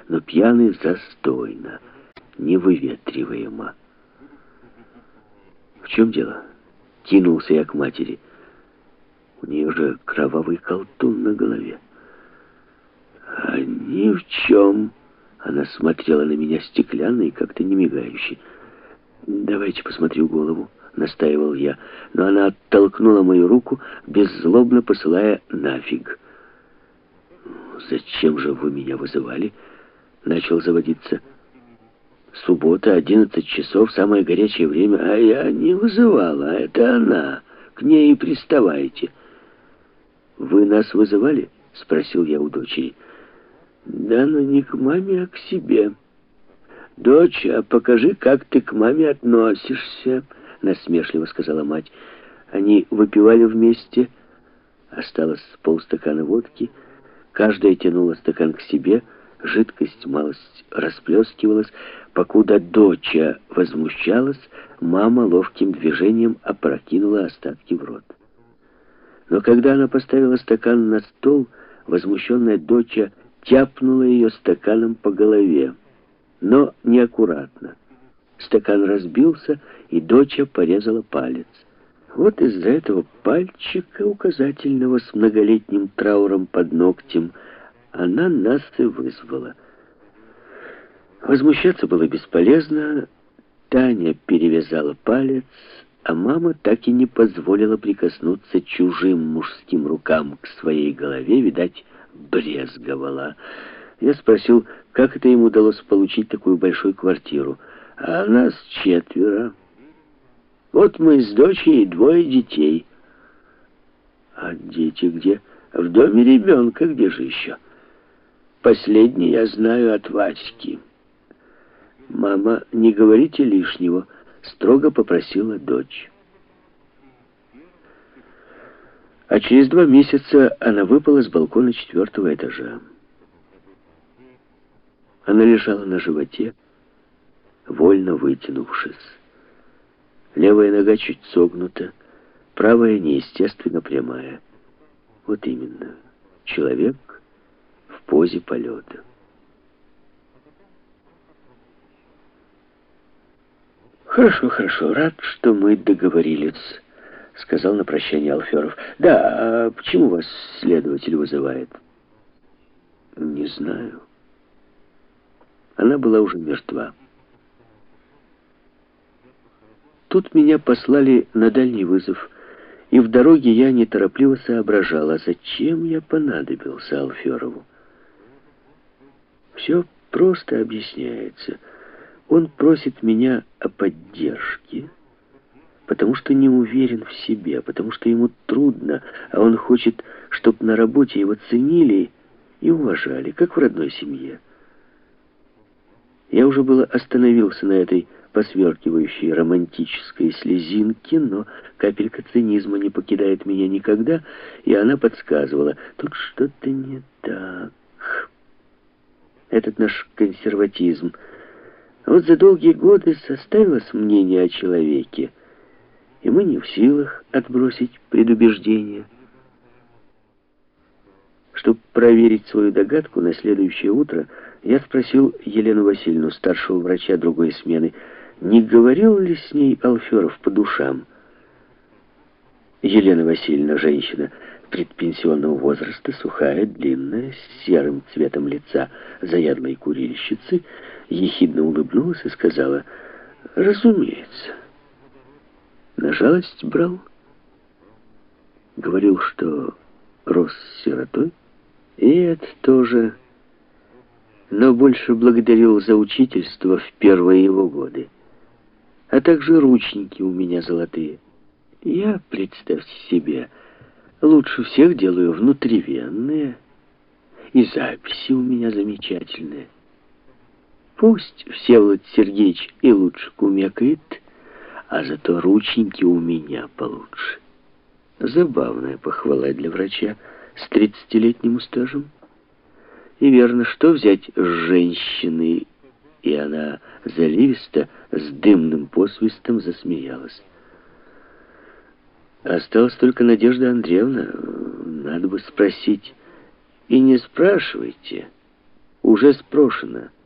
но пьяный застойно, невыветриваемо. «В чем дело?» — кинулся я к матери. У нее же кровавый колтун на голове. «А ни в чем!» Она смотрела на меня стеклянно и как-то не мигающе. «Давайте посмотрю голову», — настаивал я, но она оттолкнула мою руку, беззлобно посылая нафиг. «Зачем же вы меня вызывали?» — начал заводиться. «Суббота, 11 часов, самое горячее время, а я не вызывала, а это она. К ней и приставайте». «Вы нас вызывали?» — спросил я у дочери. «Да, но не к маме, а к себе». «Дочь, а покажи, как ты к маме относишься», — насмешливо сказала мать. Они выпивали вместе. Осталось полстакана водки. Каждая тянула стакан к себе. Жидкость малость расплескивалась. Покуда доча возмущалась, мама ловким движением опрокинула остатки в рот. Но когда она поставила стакан на стол, возмущенная доча тяпнула ее стаканом по голове. Но неаккуратно. Стакан разбился, и доча порезала палец. Вот из-за этого пальчика указательного с многолетним трауром под ногтем она нас и вызвала. Возмущаться было бесполезно. Таня перевязала палец, а мама так и не позволила прикоснуться чужим мужским рукам к своей голове, видать, брезговала. Я спросил, как это им удалось получить такую большую квартиру. А нас 4. Вот мы с дочерью и 2 детей. А дети где? В доме ребенка, где же еще? Последний я знаю от Васьки. «Мама, не говорите лишнего», — строго попросила дочь. А через 2 месяца она выпала с балкона 4-го этажа. Она лежала на животе, вольно вытянувшись. Левая нога чуть согнута, правая неестественно прямая. Вот именно, человек в позе полета. «Хорошо, хорошо, рад, что мы договорились», — сказал на прощание Алферов. «Да, а почему вас следователь вызывает?» «Не знаю». Она была уже мертва. Тут меня послали на дальний вызов, и в дороге я неторопливо соображала, зачем я понадобился Алферову. Все просто объясняется. Он просит меня о поддержке, потому что не уверен в себе, потому что ему трудно, а он хочет, чтобы на работе его ценили и уважали, как в родной семье. Я уже было остановился на этой посверкивающей романтической слезинке, но капелька цинизма не покидает меня никогда, и она подсказывала, тут что-то не так. Этот наш консерватизм. Вот за долгие годы составилось мнение о человеке, и мы не в силах отбросить предубеждения. Чтобы проверить свою догадку, на следующее утро я спросил Елену Васильевну, старшего врача другой смены, не говорил ли с ней Алферов по душам. Елена Васильевна, женщина предпенсионного возраста, сухая, длинная, с серым цветом лица заядлой курильщицы, ехидно улыбнулась и сказала: «Разумеется». На жалость брал. Говорил, что рос сиротой. И это тоже. Но больше благодарил за учительство в первые его годы. А также ручники у меня золотые. Я, представьте себе, лучше всех делаю внутривенные. И записи у меня замечательные. Пусть Всеволод Сергеевич и лучше кумекает, а зато ручники у меня получше. Забавная похвала для врача с 30-летним стажем. И верно, что взять с женщины? И она заливисто, с дымным посвистом засмеялась. Осталась только Надежда Андреевна. Надо бы спросить. И не спрашивайте. уже спрошено.